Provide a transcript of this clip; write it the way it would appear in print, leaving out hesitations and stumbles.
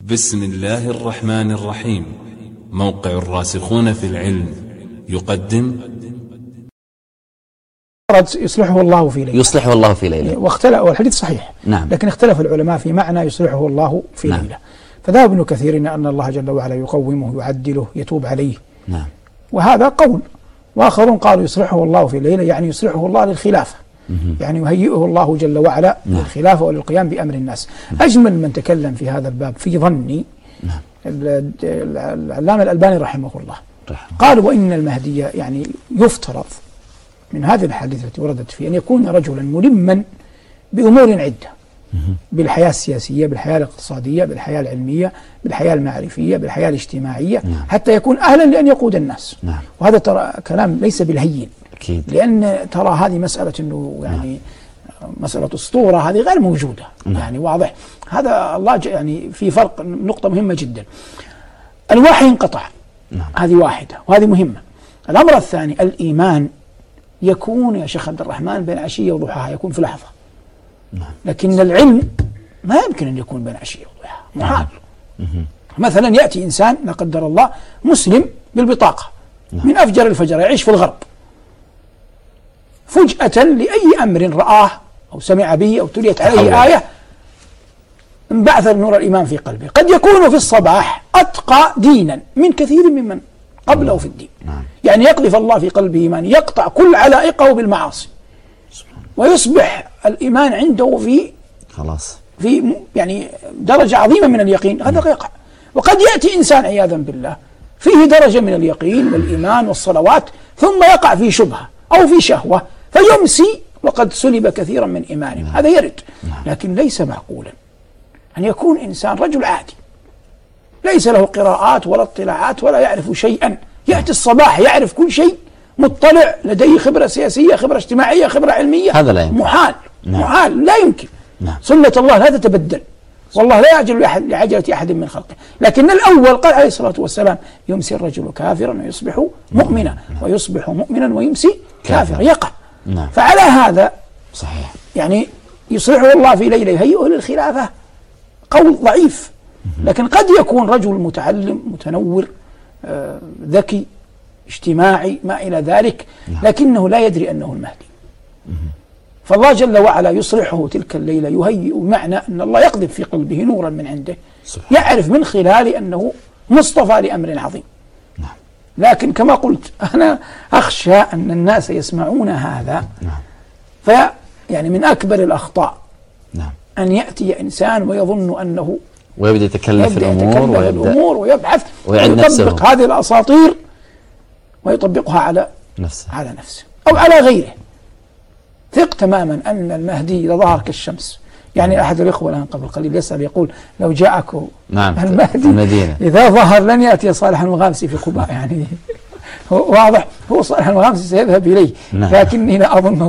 بسم الله الرحمن الرحيم. موقع الراسخون في العلم يقدم يصلحه الله في ليلة. يصلحه الله في ليلة. واختلف، والحديث صحيح، نعم. لكن اختلف العلماء في معنى يصلحه الله في نعم. ليلة. فذهب ابن كثير أن الله جل وعلا يقومه، يعدله، يتوب عليه، نعم. وهذا قول. وآخرون قالوا يصلحه الله في ليلة يعني يصلحه الله للخلافة، يعني يهيئه الله جل وعلا للخلافة وللقيام بأمر الناس. أجمل من تكلم في هذا الباب في ظني العلامة الألباني رحمه الله، قال وإن المهدي يعني يفترض من هذه الحديث التي وردت فيه أن يكون رجلا ملما بأمور عدة، بالحياة السياسية، بالحياة الاقتصادية، بالحياة العلمية، بالحياة المعرفية، بالحياة الاجتماعية، حتى يكون أهلا لأن يقود الناس. وهذا ترى كلام ليس بالهين، لأن ترى هذه مسألة أنه يعني مسألة أسطورة، هذه غير موجودة. يعني واضح هذا الله يعني في فرق، نقطة مهمة جدا. الوحي انقطع، هذه واحدة وهذه مهمة. الأمر الثاني الإيمان يكون يا شيخ عبد الرحمن بين عشية وضحاها، يكون في لحظة. لكن العلم ما يمكن أن يكون بين عشية وضحاها، محال. مثلا يأتي إنسان لا قدر الله مسلم بالبطاقة من أفجر الفجر، يعيش في الغرب، فجأة لأي أمر رآه أو سمع به أو تليت عليه آية انبعث نور الإيمان في قلبه. قد يكون في الصباح أتقى دينا من كثير ممن قبله في الدين، يعني يقذف الله في قلبه إيمان يقطع كل علائقه بالمعاصي، ويصبح الإيمان عنده في يعني درجة عظيمة من اليقين. هذا يقع. وقد يأتي إنسان عياذا بالله فيه درجة من اليقين والإيمان والصلوات، ثم يقع في شبهة أو في شهوة فيمسي وقد سلب كثيرا من إيمانه. هذا يرد، لكن ليس معقولا أن يكون إنسان رجل عادي ليس له قراءات ولا اطلاعات ولا يعرف شيئا، يأتي الصباح يعرف كل شيء، مطلع، لديه خبرة سياسية، خبرة اجتماعية، خبرة علمية. هذا لا يمكن. محال. محال، لا يمكن. سنة الله لا تتبدل، والله لا يعجل لعجلة أحد من خلقه. لكن الأول قال عليه الصلاة والسلام يمسي الرجل كافرا ويصبح مؤمنا، ويصبح مؤمنا ويمسي كافرا، يقع. فعلى هذا صحيح يعني يصلحه الله في ليلة يهيئه للخلافة، قول ضعيف. لكن قد يكون رجل متعلم متنور ذكي اجتماعي ما إلى ذلك، لكنه لا يدري أنه المهدي. فالله جل وعلا يصلحه تلك الليلة، يهيئ، معنى أن الله يقذف في قلبه نورا من عنده يعرف من خلال أنه مصطفى لأمر عظيم. لكن كما قلت أنا أخشى أن الناس يسمعون هذا يعني من أكبر الأخطاء أن يأتي إنسان ويظن أنه ويبدأ يتكلم في الأمور ويبحث ويطبق هذه الأساطير ويطبقها على نفسه أو على غيره. ثق تماما أن المهدي إذا ظهر كالشمس. يعني أحد الإخوة الآن قبل قليل يسأل يقول لو جاءكم المهدي إذا ظهر لن يأتي صالح المغامسي في قباء. يعني واضح هو صالح المغامسي سيذهب إليه، لكني لا أظن